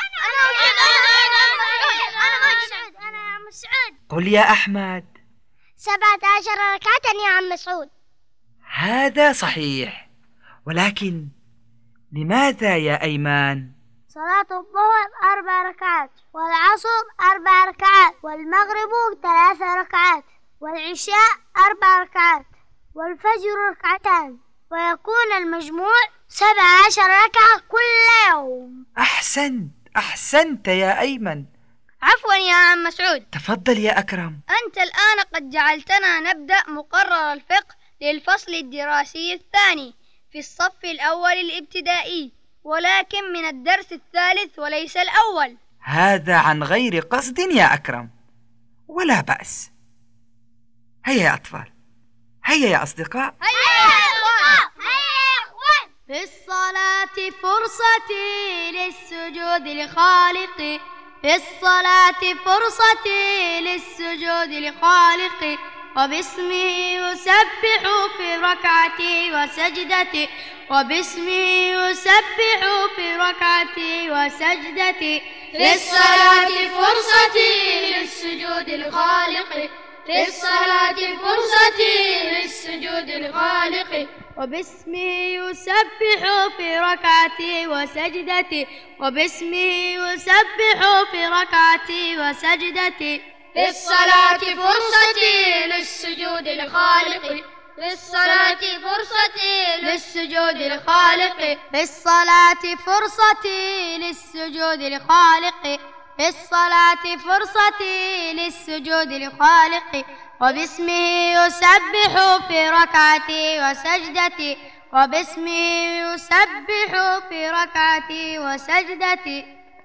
[SPEAKER 5] يا عم مسعود.
[SPEAKER 3] قل يا أحمد.
[SPEAKER 5] 17 ركعة يا عم مسعود.
[SPEAKER 3] هذا صحيح، ولكن لماذا يا أيمان؟
[SPEAKER 5] صلاة الظهر 4 ركعات، والعصر 4 ركعات، والمغرب 3 ركعات، والعشاء 4 ركعات، والفجر 2 ركعتان، ويكون المجموع 17 ركعة كل يوم.
[SPEAKER 3] أحسنت يا أيمن.
[SPEAKER 4] عفوا يا عم مسعود.
[SPEAKER 3] تفضل يا أكرم.
[SPEAKER 4] أنت الآن قد جعلتنا نبدأ مقرر الفقه للفصل الدراسي الثاني في الصف الأول الابتدائي، ولكن من الدرس الثالث وليس الأول.
[SPEAKER 3] هذا عن غير قصد يا أكرم، ولا بأس. هيا يا أطفال، هيا يا أصدقاء،
[SPEAKER 1] هيا يا أخوان،
[SPEAKER 5] هيا يا أخوان.
[SPEAKER 1] في الصلاة فرصتي للسجود لخالقي. في الصلاة فرصتي للسجود لخالقي، وباسمه يسبح في ركعتي وسجدتي. وباسمه يسبح في ركعتي وسجدتي.
[SPEAKER 5] في الصلاة فرصتي للسجود لخالقي. في الصلاة فرصتي للسجود لخالقي وباسمه يسبح في ركعتي وسجدتي وباسمه يسبح في ركعتي وسجدتي في الصلاة فرصتي للسجود لخالقي في الصلاة فرصتي للسجود لخالقي في الصلاة فرصتي للسجود لخالقي في الصلاة فرصتي للسجود لخالقي وباسمه يسبح في ركعتي وسجدتي وباسمه يسبح في ركعتي وسجدتي.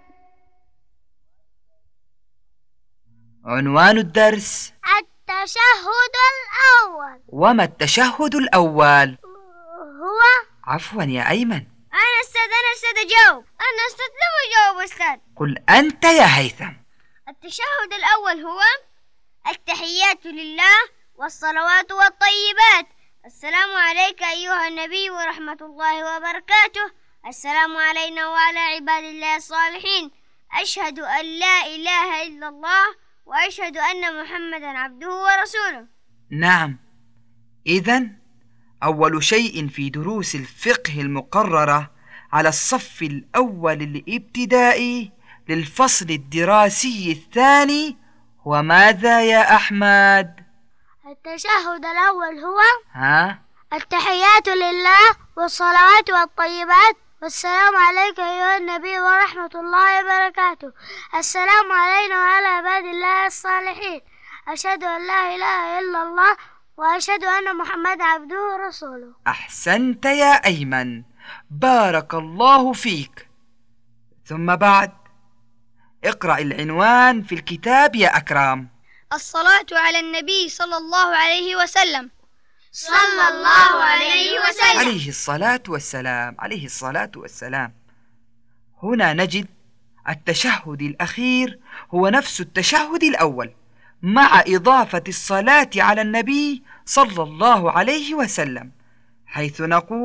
[SPEAKER 3] عنوان الدرس:
[SPEAKER 1] التشهد الأول.
[SPEAKER 3] وما التشهد الأول؟
[SPEAKER 1] هو
[SPEAKER 3] عفوا يا أيمن.
[SPEAKER 1] أنا أستاذ أجاوب. أنا أستاذ لم أجاوب أستاذ.
[SPEAKER 3] قل أنت يا هيثم.
[SPEAKER 1] التشهد الأول هو التحيات لله والصلوات والطيبات. السلام عليك أيها النبي ورحمة الله وبركاته. السلام علينا وعلى عباد الله الصالحين. أشهد أن لا إله إلا الله وأشهد أن محمدا عبده ورسوله.
[SPEAKER 3] نعم، إذن أول شيء في دروس الفقه المقررة على الصف الأول الابتدائي للفصل الدراسي الثاني هو ماذا يا أحمد؟
[SPEAKER 1] التشهد الأول هو
[SPEAKER 2] التحيات لله والصلوات والطيبات. والسلام عليك أيها النبي ورحمة الله وبركاته. السلام علينا وعلى عباد الله الصالحين. أشهد أن لا إله إلا الله وأشهد أن محمد عبده ورسوله.
[SPEAKER 3] أحسنت يا أيمن، بارك الله فيك. ثم بعد اقرأ العنوان في الكتاب يا أكرم.
[SPEAKER 4] الصلاة على النبي صلى الله عليه وسلم.
[SPEAKER 1] صلى الله عليه وسلم.
[SPEAKER 3] عليه الصلاة والسلام، عليه الصلاة والسلام. هنا نجد التشهد الأخير هو نفس التشهد الأول مع إضافة الصلاة على النبي صلى الله عليه وسلم، حيث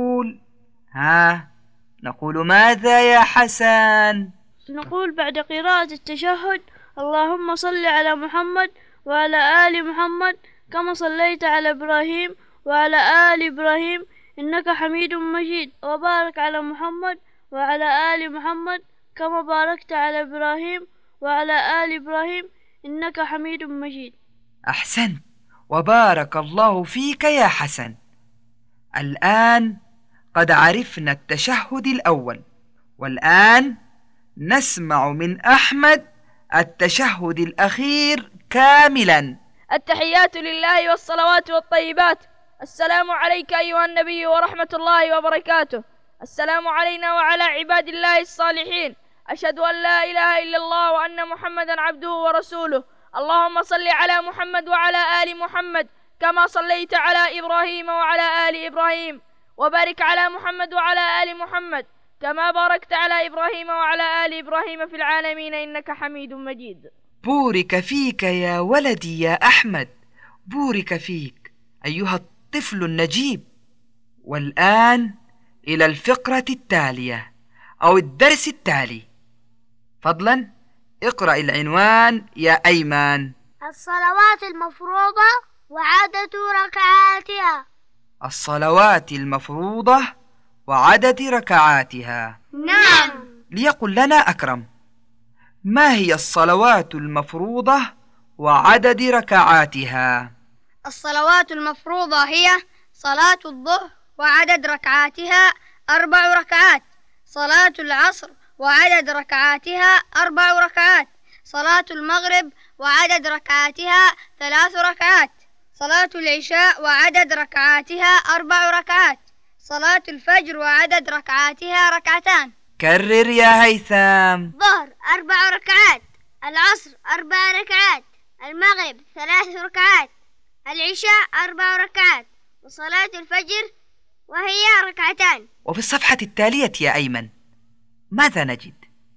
[SPEAKER 3] نقول ماذا يا حسن؟
[SPEAKER 2] نقول بعد قراءة التشهد: اللهم صل على محمد وعلى آل محمد كما صليت على إبراهيم وعلى آل إبراهيم إنك حميد مجيد، وبارك على محمد وعلى آل محمد كما باركت على إبراهيم وعلى آل إبراهيم إنك حميد مجيد.
[SPEAKER 3] أحسنت، وبارك الله فيك يا حسن. الآن قد عرفنا التشهد الأول، والآن نسمع من أحمد التشهد الأخير كاملا.
[SPEAKER 5] التحيات لله والصلوات والطيبات. السلام عليك أيها النبي ورحمة الله وبركاته. السلام علينا وعلى عباد الله الصالحين. أشهد أن لا إله إلا الله وأن محمدا عبده ورسوله. اللهم صل على محمد وعلى آل محمد كما صليت على إبراهيم وعلى آل إبراهيم، وبارك على محمد وعلى آل محمد كما باركت على إبراهيم وعلى آل إبراهيم في العالمين إنك حميد مجيد.
[SPEAKER 3] بورك فيك يا ولدي يا أحمد، بورك فيك أيها الطفل النجيب. والآن إلى الفقرة التالية أو الدرس التالي. فضلا اقرأ العنوان يا أيمن.
[SPEAKER 1] الصلوات المفروضة وعدد ركعاتها.
[SPEAKER 3] الصلوات المفروضة وعدد ركعاتها.
[SPEAKER 1] نعم.
[SPEAKER 3] ليقل لنا أكرم: ما هي الصلوات المفروضة وعدد ركعاتها؟
[SPEAKER 4] الصلوات المفروضة هي صلاة الظهر وعدد ركعاتها 4 ركعات، صلاة العصر وعدد ركعاتها 4 ركعات، صلاة المغرب وعدد ركعاتها 3 ركعات، صلاة العشاء وعدد ركعاتها 4 ركعات، صلاة الفجر وعدد ركعاتها 2.
[SPEAKER 3] كرر يا هيثم.
[SPEAKER 1] ظهر 4 ركعات، العصر 4 ركعات، المغرب 3 ركعات، العشاء 4 ركعات، وصلاة الفجر وهي 2.
[SPEAKER 3] وفي الصفحة التالية يا أيمن ماذا نجد؟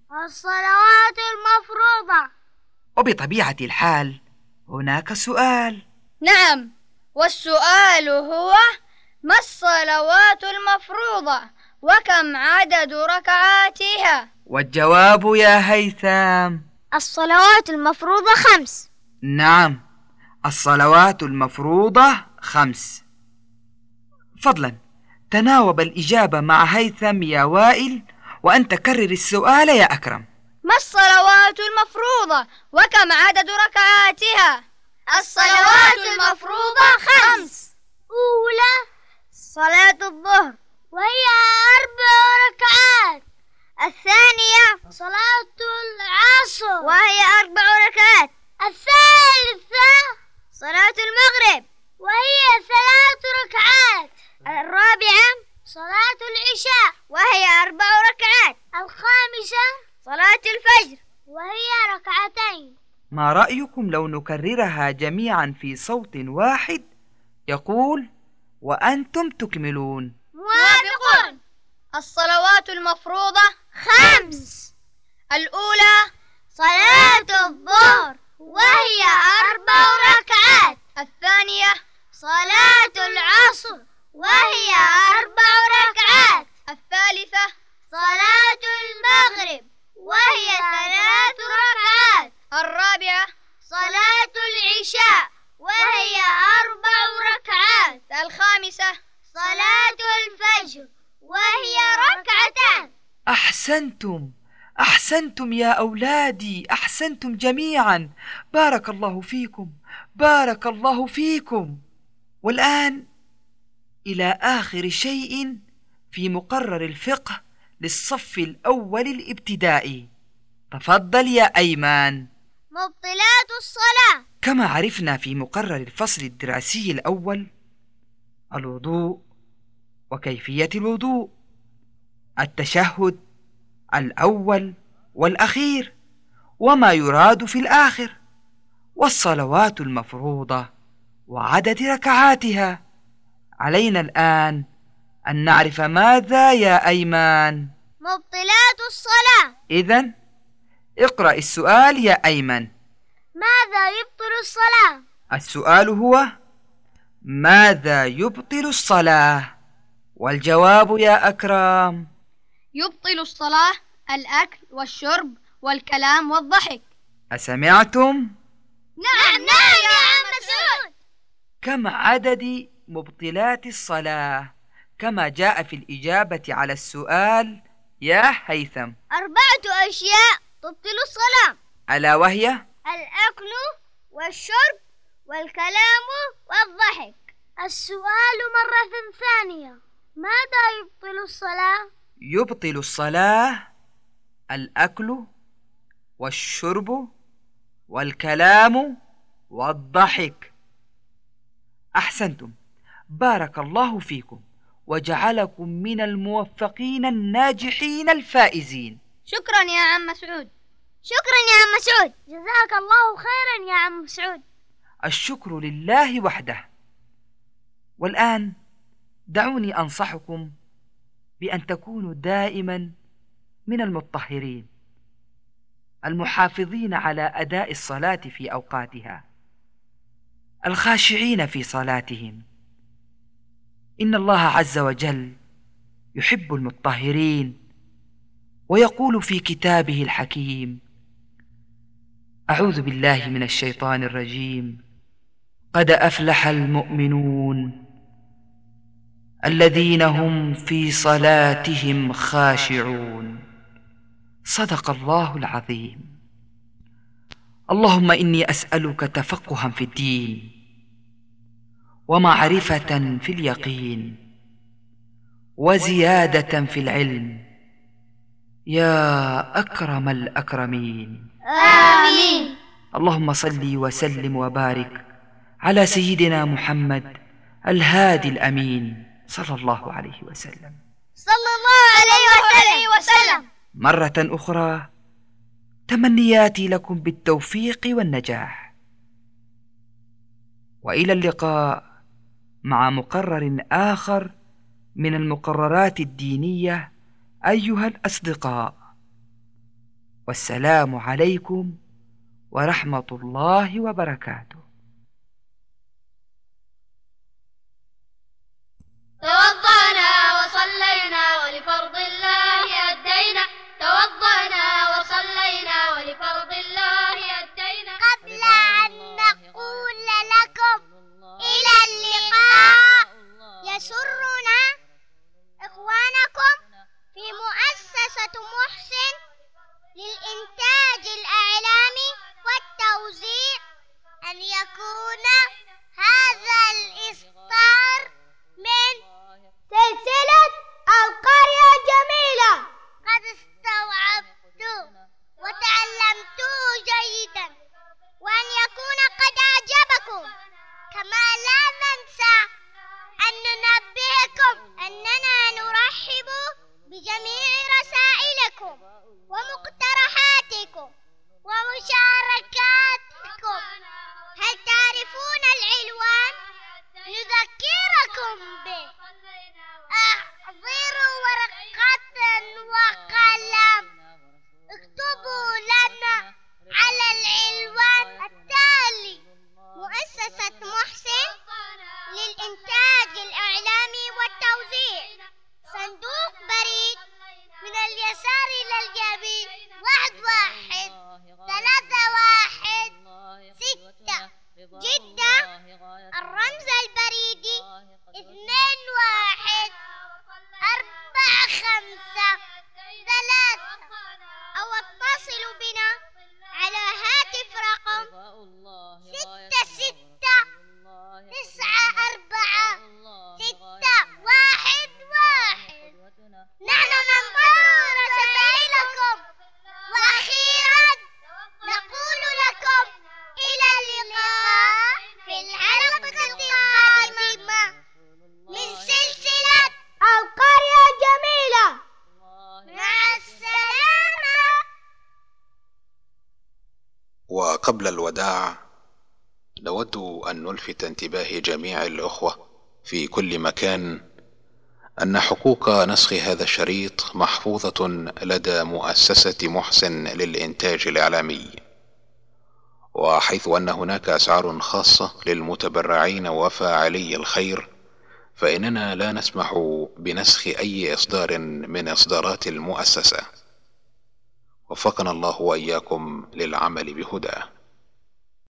[SPEAKER 1] الصلوات المفروضة.
[SPEAKER 3] وبطبيعة الحال هناك سؤال.
[SPEAKER 4] نعم، والسؤال هو: ما الصلوات المفروضة وكم عدد ركعاتها؟
[SPEAKER 3] والجواب يا هيثم:
[SPEAKER 2] الصلوات المفروضة 5.
[SPEAKER 3] نعم، الصلوات المفروضة 5. فضلا تناوب الإجابة مع هيثم يا وائل، وأنت كرر السؤال يا أكرم.
[SPEAKER 4] ما الصلوات المفروضة وكم عدد ركعاتها؟
[SPEAKER 1] الصلوات المفروضة 5. أولى صلاة الظهر وهي 4 ركعات. الثانية صلاة العصر وهي 4 ركعات. الثالثة صلاة المغرب وهي 3 ركعات. الرابعة صلاة العشاء وهي 4 ركعات. الخامسة صلاة الفجر وهي 2.
[SPEAKER 3] ما رأيكم لو نكررها جميعا في صوت واحد يقول وأنتم تكملون؟
[SPEAKER 1] موافقون.
[SPEAKER 4] الصلوات المفروضة
[SPEAKER 1] 5.
[SPEAKER 4] الأولى
[SPEAKER 1] صلاة الظهر وهي 4 ركعات.
[SPEAKER 4] الثانية
[SPEAKER 1] صلاة العصر وهي 4 ركعات.
[SPEAKER 4] الثالثة
[SPEAKER 1] صلاة المغرب وهي 3 ركعات.
[SPEAKER 4] الرابعة
[SPEAKER 1] صلاة العشاء وهي 4 ركعات.
[SPEAKER 4] الخامسة
[SPEAKER 1] صلاة الفجر وهي 2.
[SPEAKER 3] أحسنتم يا أولادي، أحسنتم جميعا. بارك الله فيكم، بارك الله فيكم. والآن إلى آخر شيء في مقرر الفقه للصف الأول الابتدائي. تفضل يا أيمن.
[SPEAKER 1] مبطلات الصلاة.
[SPEAKER 3] كما عرفنا في مقرر الفصل الدراسي الأول، الوضوء وكيفية الوضوء، التشهد الأول والأخير وما يراد في الآخر، والصلوات المفروضة وعدد ركعاتها. علينا الآن أن نعرف ماذا يا أيمن؟
[SPEAKER 1] مبطلات الصلاة.
[SPEAKER 3] إذن اقرأ السؤال يا أيمن.
[SPEAKER 1] ماذا يبطل الصلاة؟
[SPEAKER 3] السؤال هو ماذا يبطل الصلاة؟ والجواب يا أكرم؟
[SPEAKER 4] يبطل الصلاة الأكل والشرب والكلام والضحك.
[SPEAKER 3] أسمعتم؟
[SPEAKER 1] نعم يا عم مسعود.
[SPEAKER 3] كم عدد مبطلات الصلاة كما جاء في الإجابة على السؤال يا هيثم؟
[SPEAKER 1] 4 أشياء تبطل الصلاة،
[SPEAKER 3] ألا وهي
[SPEAKER 1] الأكل والشرب والكلام والضحك. السؤال مرة ثانية، ماذا يبطل الصلاة؟
[SPEAKER 3] يبطل الصلاة الأكل والشرب والكلام والضحك. أحسنتم، بارك الله فيكم وجعلكم من الموفقين الناجحين الفائزين.
[SPEAKER 4] شكرا يا عم مسعود.
[SPEAKER 1] شكرا يا عم مسعود. جزاك الله خيرا يا عم مسعود.
[SPEAKER 3] الشكر لله وحده. والآن دعوني أنصحكم بأن تكونوا دائما من المطهرين المحافظين على أداء الصلاة في أوقاتها، الخاشعين في صلاتهم. إن الله عز وجل يحب المطهرين، ويقول في كتابه الحكيم: أعوذ بالله من الشيطان الرجيم، قد أفلح المؤمنون الذين هم في صلاتهم خاشعون. صدق الله العظيم. اللهم إني أسألك تفقها في الدين ومعرفة في اليقين وزيادة في العلم يا أكرم الأكرمين.
[SPEAKER 1] آمين.
[SPEAKER 3] اللهم صل وسلم وبارك على سيدنا محمد الهادي الأمين صلى الله عليه وسلم.
[SPEAKER 1] صلى الله عليه وسلم.
[SPEAKER 3] مرة أخرى تمنياتي لكم بالتوفيق والنجاح، وإلى اللقاء مع مقرر آخر من المقررات الدينية أيها الأصدقاء، والسلام عليكم ورحمة الله وبركاته.
[SPEAKER 1] توضأنا وصلينا ولفرض الله أدينا. توضأنا وصلينا ولفرض الله أدينا. قبل أن نقول لك ومقترحاتكم ومشاركاتكم. هل تعرفون العنوان؟ نذكركم به. احضروا ورقة وقلم، اكتبوا لنا على العنوان التالي: مؤسسة محسن للإنتاج الإعلامي والتوزيع، صندوق بريد من اليسار إلى اليمين 11316 جدة. الرمز البريدي 21453، أو اتصلوا بنا على هاتف رقم 66946111. نحن ننتظر رسائلكم. وأخيرا نقول لكم إلى اللقاء في الحلقة القادمة من سلسلة القرية الجميلة. مع السلامة.
[SPEAKER 8] وقبل الوداع نود أن نلفت انتباه جميع الأخوة في كل مكان أن حقوق نسخ هذا الشريط محفوظة لدى مؤسسة محسن للإنتاج الإعلامي، وحيث أن هناك أسعار خاصة للمتبرعين وفاعلي الخير، فإننا لا نسمح بنسخ أي إصدار من إصدارات المؤسسة. وفقنا الله وإياكم للعمل بهداه.